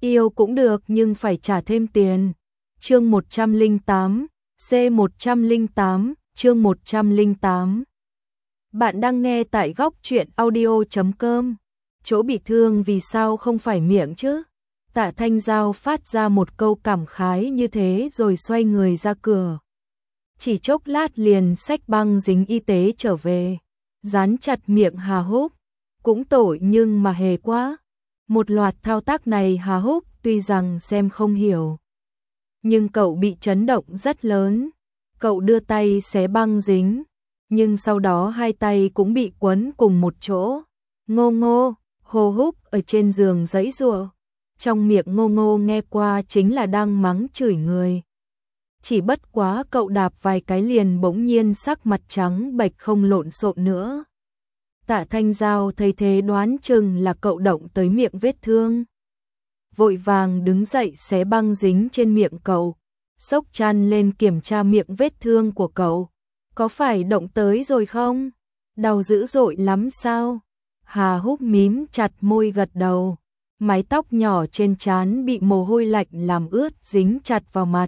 Yêu cũng được nhưng phải trả thêm tiền. Chương 108, C108, chương 108. Bạn đang nghe tại góc truyện audio.com. Chỗ bị thương vì sao không phải miệng chứ? Tạ Thanh Giao phát ra một câu cảm khái như thế rồi xoay người ra cửa. Chỉ chốc lát liền xách băng dính y tế trở về, dán chặt miệng Hà Húc. Cũng tội nhưng mà hề quá. Một loạt thao tác này Hà Húc tuy rằng xem không hiểu, nhưng cậu bị chấn động rất lớn. Cậu đưa tay xé băng dính, nhưng sau đó hai tay cũng bị quấn cùng một chỗ. Ngô Ngô, Hồ Húc ở trên giường giãy giụa. Trong miệng Ngô Ngô nghe qua chính là đang mắng chửi người. Chỉ bất quá cậu đạp vài cái liền bỗng nhiên sắc mặt trắng bệch không lộn xộn nữa. Tạ Thanh Giao thấy thế đoán chừng là cậu động tới miệng vết thương. Vội vàng đứng dậy xé băng dính trên miệng cậu, xốc chăn lên kiểm tra miệng vết thương của cậu. Có phải động tới rồi không? Đau dữ dội lắm sao? Hà Húc mím chặt môi gật đầu. Mái tóc nhỏ trên trán bị mồ hôi lạnh làm ướt dính chặt vào mặt.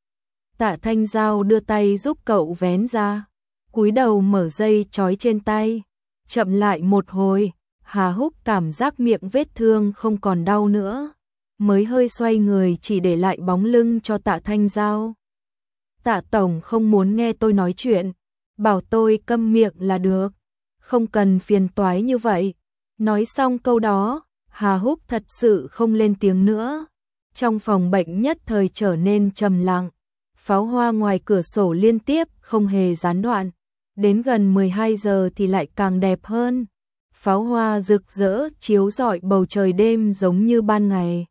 Tạ Thanh Giao đưa tay giúp cậu vén ra, cúi đầu mở dây trói trên tay. Chậm lại một hồi, Hà Húc cảm giác miệng vết thương không còn đau nữa, mới hơi xoay người chỉ để lại bóng lưng cho Tạ Thanh Giao. Tạ Tổng không muốn nghe tôi nói chuyện, bảo tôi câm miệng là được, không cần phiền toái như vậy. Nói xong câu đó, Hà Húc thật sự không lên tiếng nữa. Trong phòng bệnh nhất thời trở nên trầm lặng. Pháo hoa ngoài cửa sổ liên tiếp không hề gián đoạn. Đến gần 12 giờ thì lại càng đẹp hơn. Pháo hoa rực rỡ chiếu rọi bầu trời đêm giống như ban ngày.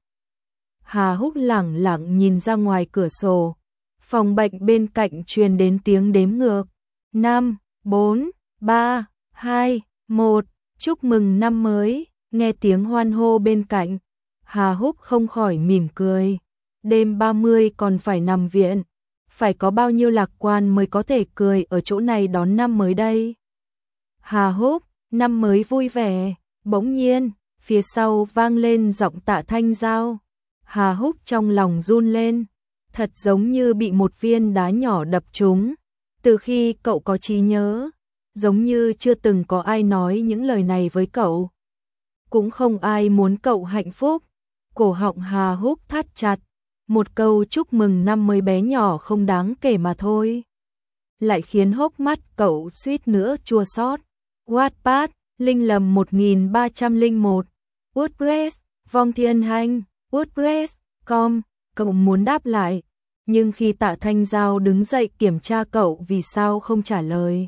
Hà Húc lẳng lặng nhìn ra ngoài cửa sổ. Phòng bệnh bên cạnh truyền đến tiếng đếm ngược. 5, 4, 3, 2, 1. Chúc mừng năm mới. Nghe tiếng hoan hô bên cạnh, Hà Húc không khỏi mỉm cười. Đêm 30 còn phải nằm viện. Phải có bao nhiêu lạc quan mới có thể cười ở chỗ này đón năm mới đây. Hà Húc, năm mới vui vẻ. Bỗng nhiên, phía sau vang lên giọng Tạ Thanh Giao. Hà Húc trong lòng run lên, thật giống như bị một viên đá nhỏ đập trúng. Từ khi cậu có trí nhớ, giống như chưa từng có ai nói những lời này với cậu. Cũng không ai muốn cậu hạnh phúc. Cổ họng Hà Húc thắt chặt. Một câu chúc mừng năm mới bé nhỏ không đáng kể mà thôi, lại khiến hốc mắt cậu suýt nữa chua xót. Wattpad, Linh Lầm 1301, WordPress, Vong Thiên Hành, WordPress.com. Cậu muốn đáp lại, nhưng khi Tạ Thanh Giao đứng dậy kiểm tra cậu vì sao không trả lời.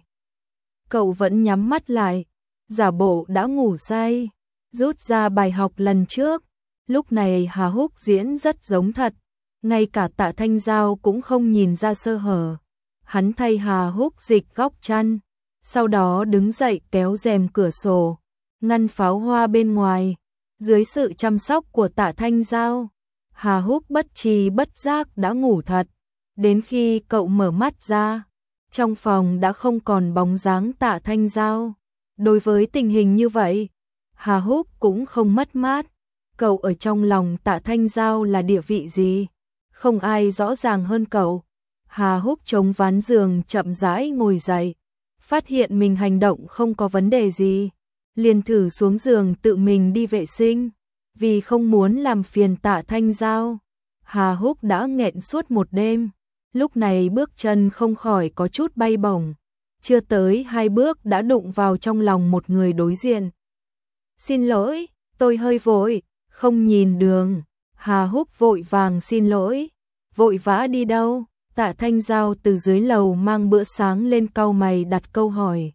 Cậu vẫn nhắm mắt lại, giả bộ đã ngủ say, rút ra bài học lần trước. Lúc này Hà Húc diễn rất giống thật. Ngay cả Tạ Thanh Giao cũng không nhìn ra sơ hở. Hắn thay Hà Húc dịch góc chăn, sau đó đứng dậy kéo rèm cửa sổ, ngăn pháo hoa bên ngoài. Dưới sự chăm sóc của Tạ Thanh Giao, Hà Húc bất tri bất giác đã ngủ thật. Đến khi cậu mở mắt ra, trong phòng đã không còn bóng dáng Tạ Thanh Giao. Đối với tình hình như vậy, Hà Húc cũng không mất mát. Cậu ở trong lòng Tạ Thanh Giao là địa vị gì? Không ai rõ ràng hơn cậu. Hà Húc chống ván giường chậm rãi ngồi dậy, phát hiện mình hành động không có vấn đề gì, liền thử xuống giường tự mình đi vệ sinh. Vì không muốn làm phiền Tạ Thanh Giao, Hà Húc đã nghẹn suốt một đêm. Lúc này bước chân không khỏi có chút bay bổng. Chưa tới 2 bước đã đụng vào trong lòng một người đối diện. Xin lỗi, tôi hơi vội, không nhìn đường. Hà Húc vội vàng xin lỗi. Vội vã đi đâu? Tạ Thanh Giao từ dưới lầu mang bữa sáng lên cau mày đặt câu hỏi.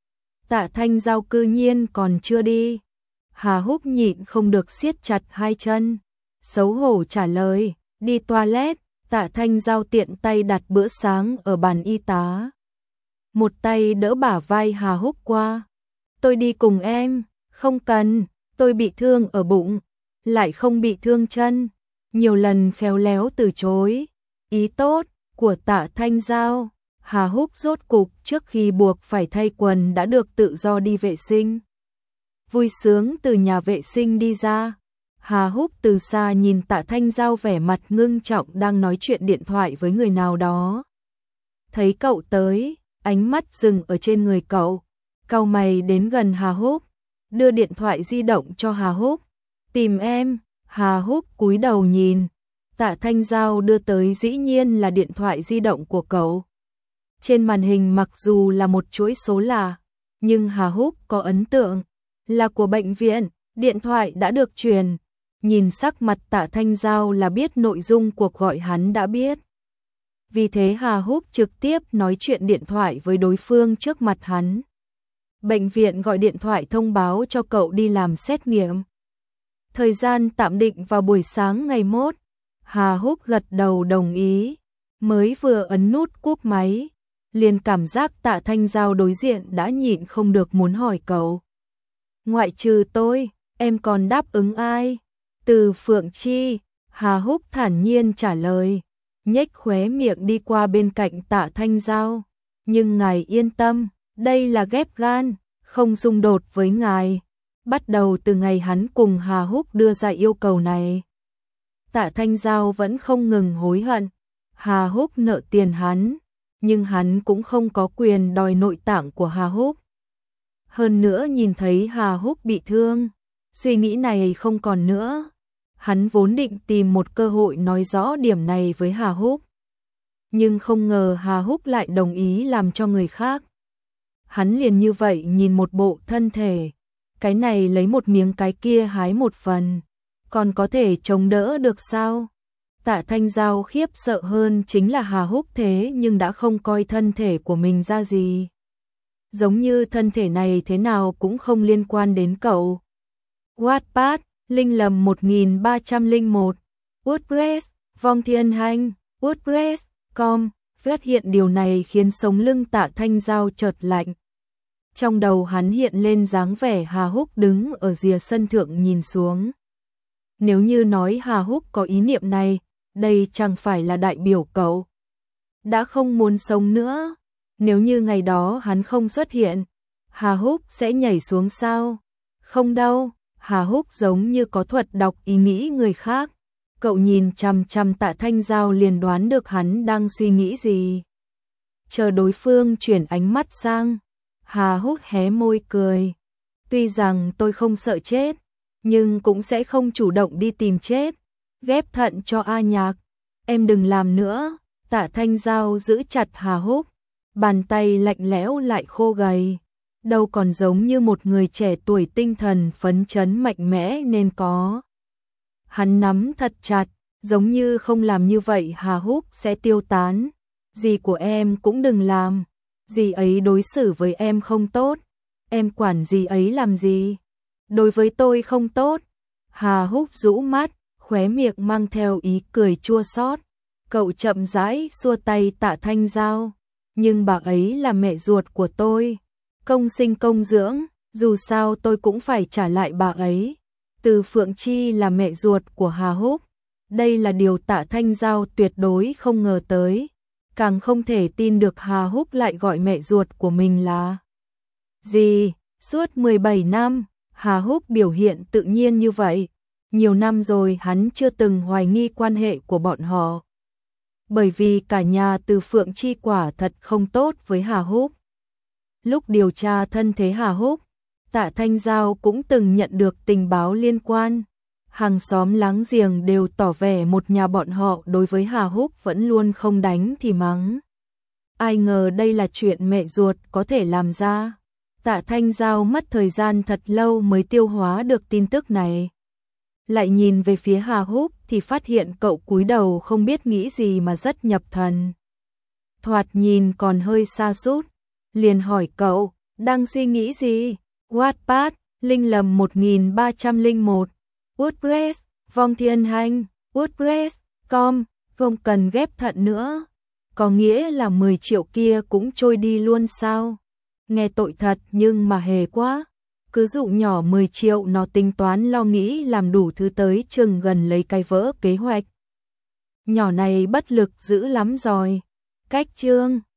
Tạ Thanh Giao cư nhiên còn chưa đi. Hà Húc nhịn không được siết chặt hai chân, xấu hổ trả lời, đi toilet. Tạ Thanh Giao tiện tay đặt bữa sáng ở bàn y tá, một tay đỡ bả vai Hà Húc qua. Tôi đi cùng em. Không cần, tôi bị thương ở bụng, lại không bị thương chân. Nhiều lần khéo léo từ chối ý tốt của Tạ Thanh Giao, Hà Húc rốt cục trước khi buộc phải thay quần đã được tự do đi vệ sinh. Vui sướng từ nhà vệ sinh đi ra, Hà Húc từ xa nhìn Tạ Thanh Giao vẻ mặt ngưng trọng đang nói chuyện điện thoại với người nào đó. Thấy cậu tới, ánh mắt dừng ở trên người cậu, cau mày đến gần Hà Húc, đưa điện thoại di động cho Hà Húc. Tìm em. Hà Húc cúi đầu nhìn, Tạ Thanh Giao đưa tới dĩ nhiên là điện thoại di động của cậu. Trên màn hình mặc dù là một chuỗi số lạ, nhưng Hà Húc có ấn tượng, là của bệnh viện, điện thoại đã được truyền. Nhìn sắc mặt Tạ Thanh Giao là biết nội dung cuộc gọi hắn đã biết. Vì thế Hà Húc trực tiếp nói chuyện điện thoại với đối phương trước mặt hắn. Bệnh viện gọi điện thoại thông báo cho cậu đi làm xét nghiệm. Thời gian tạm định vào buổi sáng ngày mốt. Hà Húc gật đầu đồng ý, mới vừa ấn nút cúp máy, liền cảm giác Tạ Thanh Giao đối diện đã nhịn không được muốn hỏi cậu. Ngoại trừ tôi, em còn đáp ứng ai? Từ Phượng Chi. Hà Húc thản nhiên trả lời, nhếch khóe miệng đi qua bên cạnh Tạ Thanh Giao. Nhưng ngài yên tâm, đây là ghép gan, không xung đột với ngài. Bắt đầu từ ngày hắn cùng Hà Húc đưa ra yêu cầu này, Tạ Thanh Giao vẫn không ngừng hối hận. Hà Húc nợ tiền hắn, nhưng hắn cũng không có quyền đòi nội tạng của Hà Húc. Hơn nữa nhìn thấy Hà Húc bị thương, suy nghĩ này không còn nữa. Hắn vốn định tìm một cơ hội nói rõ điểm này với Hà Húc, nhưng không ngờ Hà Húc lại đồng ý làm cho người khác. Hắn liền như vậy nhìn một bộ thân thể, cái này lấy một miếng cái kia hái một phần, còn có thể chống đỡ được sao? Tạ Thanh Giao khiếp sợ hơn chính là Hà Húc thế nhưng đã không coi thân thể của mình ra gì. Giống như thân thể này thế nào cũng không liên quan đến cậu. Wattpad, Linh Lầm 1301, WordPress, Vong Thiên Hành, WordPress.com. Phát hiện điều này khiến sống lưng Tạ Thanh Giao chợt lạnh. Trong đầu hắn hiện lên dáng vẻ Hà Húc đứng ở rìa sân thượng nhìn xuống. Nếu như nói Hà Húc có ý niệm này, đây chẳng phải là đại biểu cậu đã không muốn sống nữa. Nếu như ngày đó hắn không xuất hiện, Hà Húc sẽ nhảy xuống sao? Không đâu, Hà Húc giống như có thuật đọc ý nghĩ người khác. Cậu nhìn chằm chằm Tạ Thanh Giao liền đoán được hắn đang suy nghĩ gì. Chờ đối phương chuyển ánh mắt sang, Hà Húc hé môi cười. Tuy rằng tôi không sợ chết, nhưng cũng sẽ không chủ động đi tìm chết. Ghép thận cho A Nhạc, em đừng làm nữa. Tạ Thanh Giao giữ chặt Hà Húc, bàn tay lạnh lẽo lại khô gầy, đâu còn giống như một người trẻ tuổi tinh thần phấn chấn mạnh mẽ nên có. Hắn nắm thật chặt, giống như không làm như vậy Hà Húc sẽ tiêu tán. Dì của em cũng đừng làm, dì ấy đối xử với em không tốt, em quản dì ấy làm gì? Đối với tôi không tốt. Hà Húc rũ mắt, khóe miệng mang theo ý cười chua xót. Cậu chậm rãi xua tay Tạ Thanh Giao, nhưng bà ấy là mẹ ruột của tôi, công sinh công dưỡng, dù sao tôi cũng phải trả lại bà ấy. Từ Phượng Chi là mẹ ruột của Hà Húc, đây là điều Tạ Thanh Giao tuyệt đối không ngờ tới, càng không thể tin được Hà Húc lại gọi mẹ ruột của mình là gì. Suốt 17 năm, Hà Húc biểu hiện tự nhiên như vậy, nhiều năm rồi hắn chưa từng hoài nghi quan hệ của bọn họ. Bởi vì cả nhà Từ Phượng Chi quả thật không tốt với Hà Húc. Lúc điều tra thân thế Hà Húc, Tạ Thanh Giao cũng từng nhận được tình báo liên quan. Hàng xóm láng giềng đều tỏ vẻ một nhà bọn họ đối với Hà Húc vẫn luôn không đánh thì mắng. Ai ngờ đây là chuyện mẹ ruột có thể làm ra. Tạ Thanh Giao mất thời gian thật lâu mới tiêu hóa được tin tức này. Lại nhìn về phía Hà Húc thì phát hiện cậu cúi đầu không biết nghĩ gì mà rất nhập thần. Thoạt nhìn còn hơi sa sút, liền hỏi cậu, đang suy nghĩ gì? Wattpad, Linh Lầm 1301, WordPress, Vong Thiên Hành, WordPress.com. Không cần ghép thận nữa, có nghĩa là 10 triệu kia cũng trôi đi luôn sao? Nghe tội thật nhưng mà hề quá. Cứ dụ nhỏ 10 triệu nó tính toán lo nghĩ làm đủ thứ tới chừng gần lấy cái vỡ kế hoạch. Nhỏ này bất lực dữ lắm rồi. Cách chương